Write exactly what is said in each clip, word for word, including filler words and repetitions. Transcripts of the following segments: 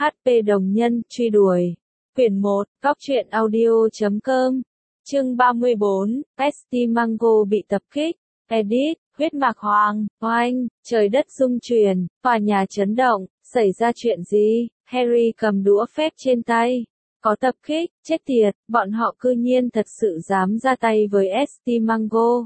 hát pê đồng nhân, truy đuổi. Quyển một, góc truyện audio chấm com. Chương ba mươi bốn, Pesty Mango bị tập kích. Edit, huyết mạc hoàng, oanh, trời đất rung chuyển, tòa nhà chấn động, xảy ra chuyện gì? Harry cầm đũa phép trên tay. Có tập kích, chết tiệt, bọn họ cư nhiên thật sự dám ra tay với Pesty Mango.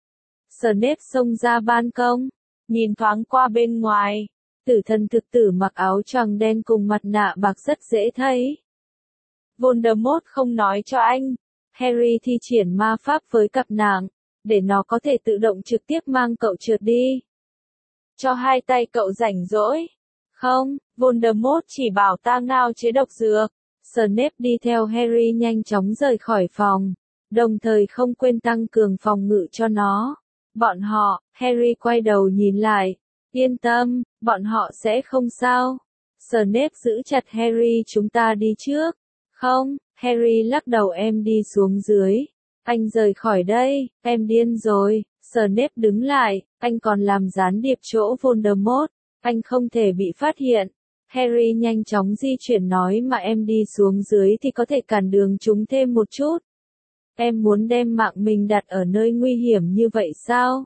Snape xông ra ban công, nhìn thoáng qua bên ngoài. Tử thần thực tử mặc áo choàng đen cùng mặt nạ bạc rất dễ thấy. Voldemort không nói cho anh. Harry thi triển ma pháp với cặp nàng, để nó có thể tự động trực tiếp mang cậu trượt đi. Cho hai tay cậu rảnh rỗi. Không, Voldemort chỉ bảo ta ngao chế độc dược. Snape đi theo Harry nhanh chóng rời khỏi phòng, đồng thời không quên tăng cường phòng ngự cho nó. Bọn họ, Harry quay đầu nhìn lại. Yên tâm, bọn họ sẽ không sao. Snape giữ chặt Harry, chúng ta đi trước. Không, Harry lắc đầu, em đi xuống dưới. Anh rời khỏi đây, em điên rồi. Snape đứng lại, anh còn làm gián điệp chỗ Voldemort. Anh không thể bị phát hiện. Harry nhanh chóng di chuyển nói mà em đi xuống dưới thì có thể cản đường chúng thêm một chút. Em muốn đem mạng mình đặt ở nơi nguy hiểm như vậy sao?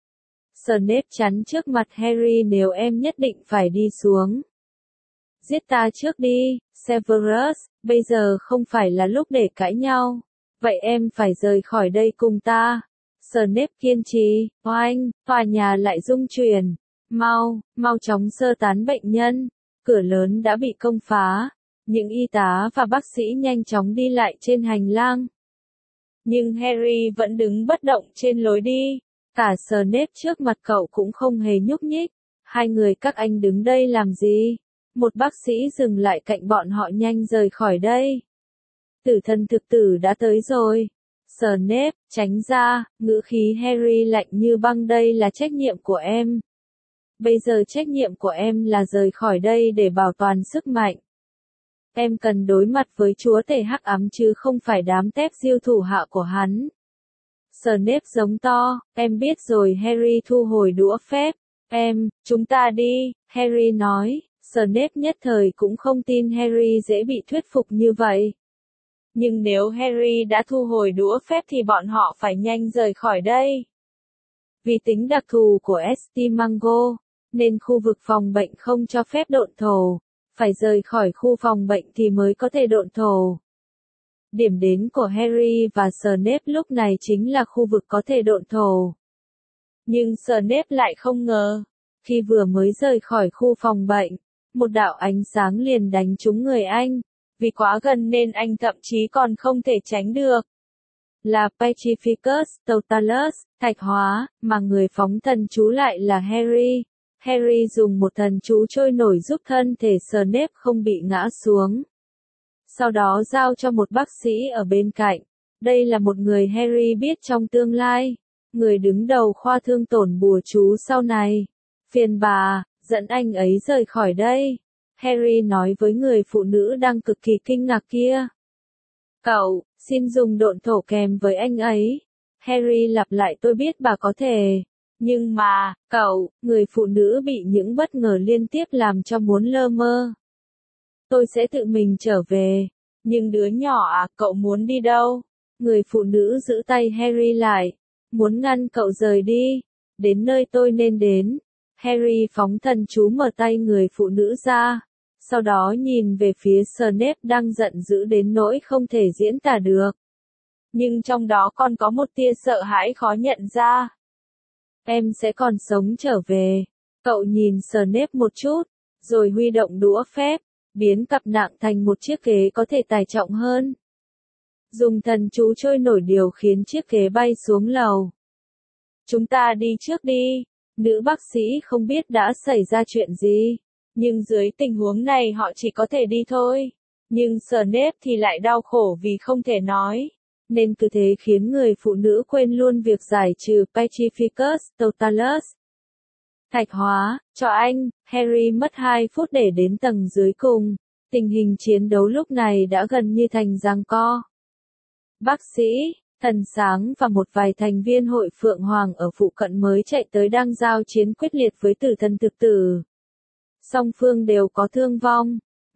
Snape chắn trước mặt Harry, nếu em nhất định phải đi xuống. Giết ta trước đi, Severus, bây giờ không phải là lúc để cãi nhau. Vậy em phải rời khỏi đây cùng ta. Snape kiên trì, oanh, tòa nhà lại rung chuyển. Mau, mau chóng sơ tán bệnh nhân. Cửa lớn đã bị công phá. Những y tá và bác sĩ nhanh chóng đi lại trên hành lang. Nhưng Harry vẫn đứng bất động trên lối đi. Cả Snape trước mặt cậu cũng không hề nhúc nhích. Hai người các anh đứng đây làm gì? Một bác sĩ dừng lại cạnh bọn họ, nhanh rời khỏi đây. Tử thần thực tử đã tới rồi. Snape, tránh ra, ngữ khí Harry lạnh như băng, đây là trách nhiệm của em. Bây giờ trách nhiệm của em là rời khỏi đây để bảo toàn sức mạnh. Em cần đối mặt với chúa tể hắc ám chứ không phải đám tép diêu thủ hạ của hắn. Snape giống to, em biết rồi. Harry thu hồi đũa phép. Em, chúng ta đi, Harry nói. Snape nhất thời cũng không tin Harry dễ bị thuyết phục như vậy. Nhưng nếu Harry đã thu hồi đũa phép thì bọn họ phải nhanh rời khỏi đây. Vì tính đặc thù của Pesty Mango, nên khu vực phòng bệnh không cho phép độn thổ. Phải rời khỏi khu phòng bệnh thì mới có thể độn thổ. Điểm đến của Harry và Snape lúc này chính là khu vực có thể độn thổ. Nhưng Snape lại không ngờ, khi vừa mới rời khỏi khu phòng bệnh, một đạo ánh sáng liền đánh trúng người anh. Vì quá gần nên anh thậm chí còn không thể tránh được. Là Petrificus Totalus, thạch hóa, mà người phóng thần chú lại là Harry. Harry dùng một thần chú trôi nổi giúp thân thể Snape không bị ngã xuống. Sau đó giao cho một bác sĩ ở bên cạnh. Đây là một người Harry biết trong tương lai. Người đứng đầu khoa thương tổn bùa chú sau này. Phiền bà, dẫn anh ấy rời khỏi đây. Harry nói với người phụ nữ đang cực kỳ kinh ngạc kia. Cậu, xin dùng độn thổ kèm với anh ấy. Harry lặp lại, tôi biết bà có thể. Nhưng mà, cậu, người phụ nữ bị những bất ngờ liên tiếp làm cho muốn lơ mơ. Tôi sẽ tự mình trở về. Nhưng đứa nhỏ à, cậu muốn đi đâu? Người phụ nữ giữ tay Harry lại. Muốn ngăn cậu rời đi. Đến nơi tôi nên đến. Harry phóng thần chú mở tay người phụ nữ ra. Sau đó nhìn về phía Snape đang giận dữ đến nỗi không thể diễn tả được. Nhưng trong đó còn có một tia sợ hãi khó nhận ra. Em sẽ còn sống trở về. Cậu nhìn Snape một chút, rồi huy động đũa phép, biến cặp nặng thành một chiếc ghế có thể tải trọng hơn. Dùng thần chú trôi nổi điều khiến chiếc ghế bay xuống lầu. Chúng ta đi trước đi. Nữ bác sĩ không biết đã xảy ra chuyện gì. Nhưng dưới tình huống này họ chỉ có thể đi thôi. Nhưng Snape thì lại đau khổ vì không thể nói. Nên cứ thế khiến người phụ nữ quên luôn việc giải trừ Petrificus Totalus. Thạch hóa, cho anh. Harry mất hai phút để đến tầng dưới cùng. Tình hình chiến đấu lúc này đã gần như thành giằng co. Bác sĩ, thần sáng và một vài thành viên hội Phượng Hoàng ở phụ cận mới chạy tới đang giao chiến quyết liệt với tử thần thực tử. Song phương đều có thương vong.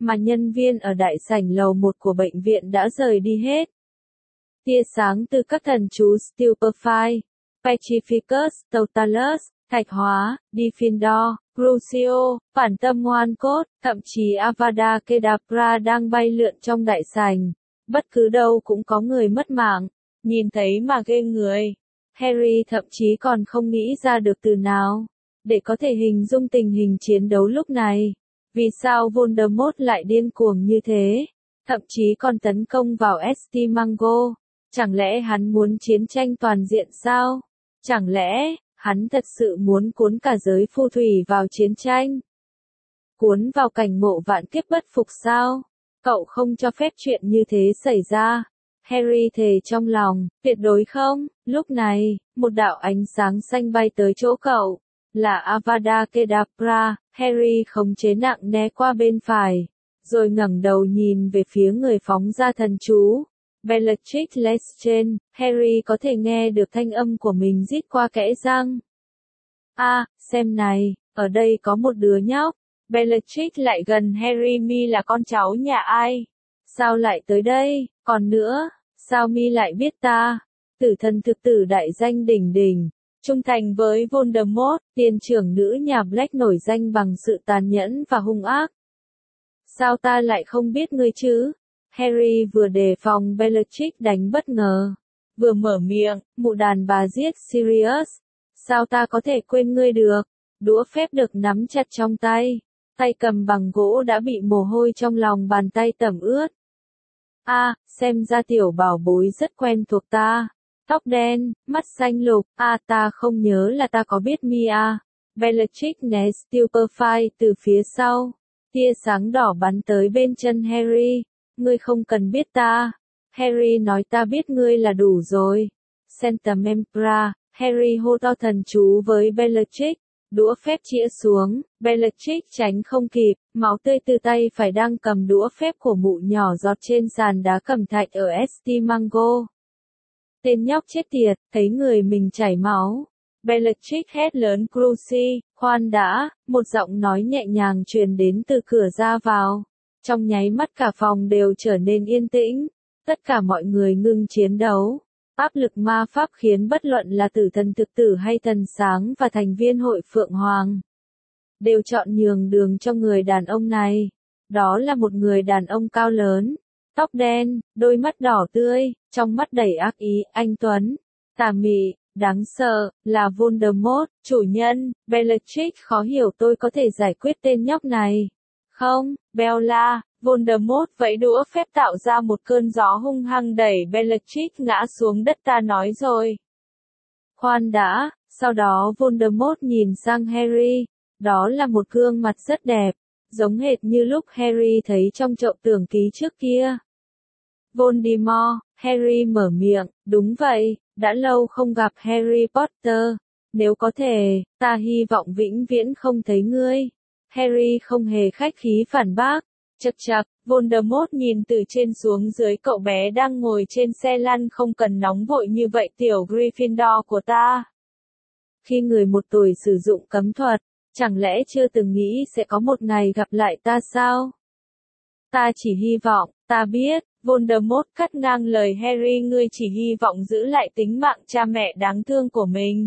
mà nhân viên ở đại sảnh lầu một của bệnh viện đã rời đi hết. Tia sáng từ các thần chú Stupefy, Petrificus, Totalus, Thạch Hóa, Diffindor, Crucio, Phản Tâm Ngoan Cốt, thậm chí Avada Kedavra đang bay lượn trong đại sảnh. Bất cứ đâu cũng có người mất mạng, nhìn thấy mà ghê người. Harry thậm chí còn không nghĩ ra được từ nào để có thể hình dung tình hình chiến đấu lúc này. Vì sao Voldemort lại điên cuồng như thế? Thậm chí còn tấn công vào Estimango. Chẳng lẽ hắn muốn chiến tranh toàn diện sao? Chẳng lẽ hắn thật sự muốn cuốn cả giới phù thủy vào chiến tranh? Cuốn vào cảnh ngộ vạn kiếp bất phục sao? Cậu không cho phép chuyện như thế xảy ra. Harry thề trong lòng, tuyệt đối không. Lúc này, một đạo ánh sáng xanh bay tới chỗ cậu. Là Avada Kedavra. Harry khống chế nặng né qua bên phải, rồi ngẩng đầu nhìn về phía người phóng ra thần chú. Bellatrix Lestrange. Harry có thể nghe được thanh âm của mình rít qua kẽ răng. A, à, xem này, ở đây có một đứa nhóc. Bellatrix lại gần Harry. Mi là con cháu nhà ai? Sao lại tới đây? Còn nữa, sao Mi lại biết ta? Tử thần thực tử đại danh đỉnh đỉnh, trung thành với Voldemort, tiên trưởng nữ nhà Black nổi danh bằng sự tàn nhẫn và hung ác. Sao ta lại không biết ngươi chứ? Harry vừa đề phòng Bellatrix đánh bất ngờ, vừa mở miệng, mụ đàn bà giết Sirius. Sao ta có thể quên ngươi được? Đũa phép được nắm chặt trong tay, tay cầm bằng gỗ đã bị mồ hôi trong lòng bàn tay tẩm ướt. A, à, xem ra tiểu bảo bối rất quen thuộc ta. Tóc đen, mắt xanh lục, a à, ta không nhớ là ta có biết Mi à. Bellatrix né Stupefy từ phía sau. Tia sáng đỏ bắn tới bên chân Harry. Ngươi không cần biết ta. Harry nói ta biết ngươi là đủ rồi. Sanctum Empra. Harry hô to thần chú với Bellatrix. Đũa phép chĩa xuống, Bellatrix tránh không kịp, máu tươi từ tay phải đang cầm đũa phép của mụ nhỏ giọt trên sàn đá cẩm thạch ở Estimango. Tên nhóc chết tiệt, thấy người mình chảy máu. Bellatrix hét lớn Cruci, khoan đã, một giọng nói nhẹ nhàng truyền đến từ cửa ra vào. Trong nháy mắt cả phòng đều trở nên yên tĩnh, tất cả mọi người ngưng chiến đấu. Áp lực ma pháp khiến bất luận là tử thần thực tử hay thần sáng và thành viên hội Phượng Hoàng đều chọn nhường đường cho người đàn ông này. Đó là một người đàn ông cao lớn, tóc đen, đôi mắt đỏ tươi, trong mắt đầy ác ý, anh tuấn, tà mị, đáng sợ, là Voldemort, chủ nhân. Bellatrix khó hiểu tôi có thể giải quyết tên nhóc này. Không, Bella. Voldemort vẫy đũa phép tạo ra một cơn gió hung hăng đẩy Bellatrix ngã xuống đất. Ta nói rồi. Khoan đã, sau đó Voldemort nhìn sang Harry. Đó là một gương mặt rất đẹp, giống hệt như lúc Harry thấy trong chậu tưởng ký trước kia. Voldemort, Harry mở miệng, đúng vậy, đã lâu không gặp Harry Potter. Nếu có thể, ta hy vọng vĩnh viễn không thấy ngươi. Harry không hề khách khí phản bác. Chậc chậc, Voldemort nhìn từ trên xuống dưới cậu bé đang ngồi trên xe lăn. Không cần nóng vội như vậy tiểu Gryffindor của ta. Khi người một tuổi sử dụng cấm thuật, chẳng lẽ chưa từng nghĩ sẽ có một ngày gặp lại ta sao? Ta chỉ hy vọng, ta biết, Voldemort cắt ngang lời Harry, ngươi chỉ hy vọng giữ lại tính mạng cha mẹ đáng thương của mình.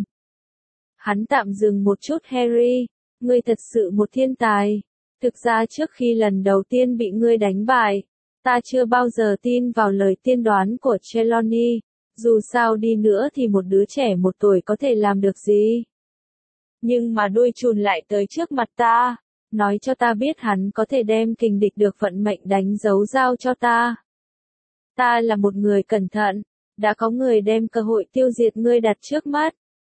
Hắn tạm dừng một chút. Harry, ngươi thật sự một thiên tài. Thực ra trước khi lần đầu tiên bị ngươi đánh bại, ta chưa bao giờ tin vào lời tiên đoán của Trelawney. Dù sao đi nữa thì một đứa trẻ một tuổi có thể làm được gì? Nhưng mà đuôi chùn lại tới trước mặt ta, nói cho ta biết hắn có thể đem kình địch được vận mệnh đánh dấu giao cho ta. Ta là một người cẩn thận, đã có người đem cơ hội tiêu diệt ngươi đặt trước mắt.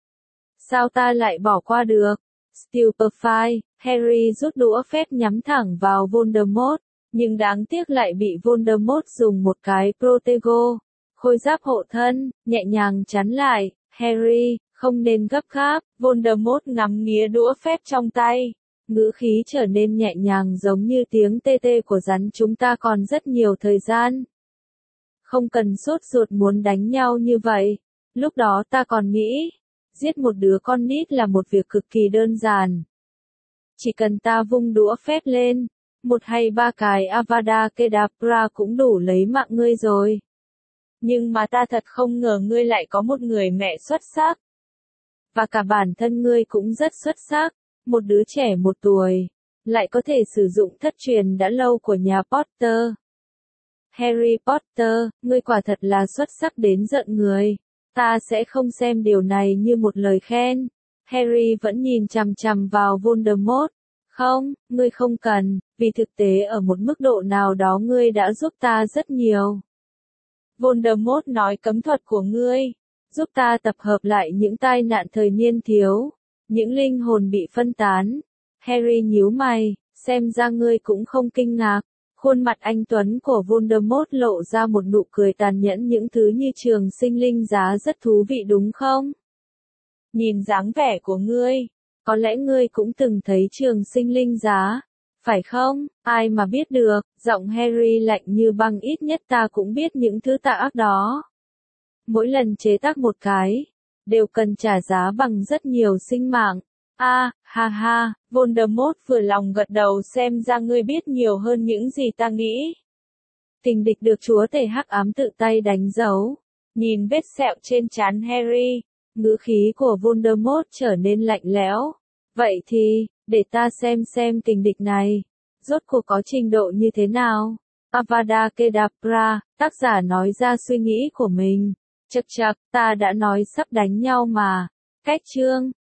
Sao ta lại bỏ qua được? Stupefy, Harry rút đũa phép nhắm thẳng vào Voldemort, nhưng đáng tiếc lại bị Voldemort dùng một cái Protego, khôi giáp hộ thân, nhẹ nhàng chắn lại. Harry, không nên gấp gáp. Voldemort ngắm nghía đũa phép trong tay, ngữ khí trở nên nhẹ nhàng giống như tiếng tê tê của rắn. Chúng ta còn rất nhiều thời gian. Không cần sốt ruột muốn đánh nhau như vậy. Lúc đó ta còn nghĩ, giết một đứa con nít là một việc cực kỳ đơn giản. Chỉ cần ta vung đũa phép lên, một hay ba cái Avada Kedavra cũng đủ lấy mạng ngươi rồi. Nhưng mà ta thật không ngờ ngươi lại có một người mẹ xuất sắc. Và cả bản thân ngươi cũng rất xuất sắc, một đứa trẻ một tuổi, lại có thể sử dụng thất truyền đã lâu của nhà Potter. Harry Potter, ngươi quả thật là xuất sắc đến giận người. Ta sẽ không xem điều này như một lời khen. Harry vẫn nhìn chằm chằm vào Voldemort. Không, ngươi không cần, vì thực tế ở một mức độ nào đó ngươi đã giúp ta rất nhiều. Voldemort nói cấm thuật của ngươi, giúp ta tập hợp lại những tai nạn thời niên thiếu, những linh hồn bị phân tán. Harry nhíu mày, xem ra ngươi cũng không kinh ngạc. Khuôn mặt anh tuấn của Voldemort lộ ra một nụ cười tàn nhẫn, những thứ như trường sinh linh giá rất thú vị đúng không? Nhìn dáng vẻ của ngươi, có lẽ ngươi cũng từng thấy trường sinh linh giá, phải không? Ai mà biết được, giọng Harry lạnh như băng, ít nhất ta cũng biết những thứ tà ác đó. Mỗi lần chế tác một cái, đều cần trả giá bằng rất nhiều sinh mạng. A, à, ha ha, Voldemort vừa lòng gật đầu, xem ra ngươi biết nhiều hơn những gì ta nghĩ. Kình địch được chúa tể hắc ám tự tay đánh dấu. Nhìn vết sẹo trên trán Harry, ngữ khí của Voldemort trở nên lạnh lẽo. Vậy thì, để ta xem xem kình địch này, rốt cuộc có trình độ như thế nào. Avada Kedavra, tác giả nói ra suy nghĩ của mình. Chậc chậc, ta đã nói sắp đánh nhau mà. Cách chương.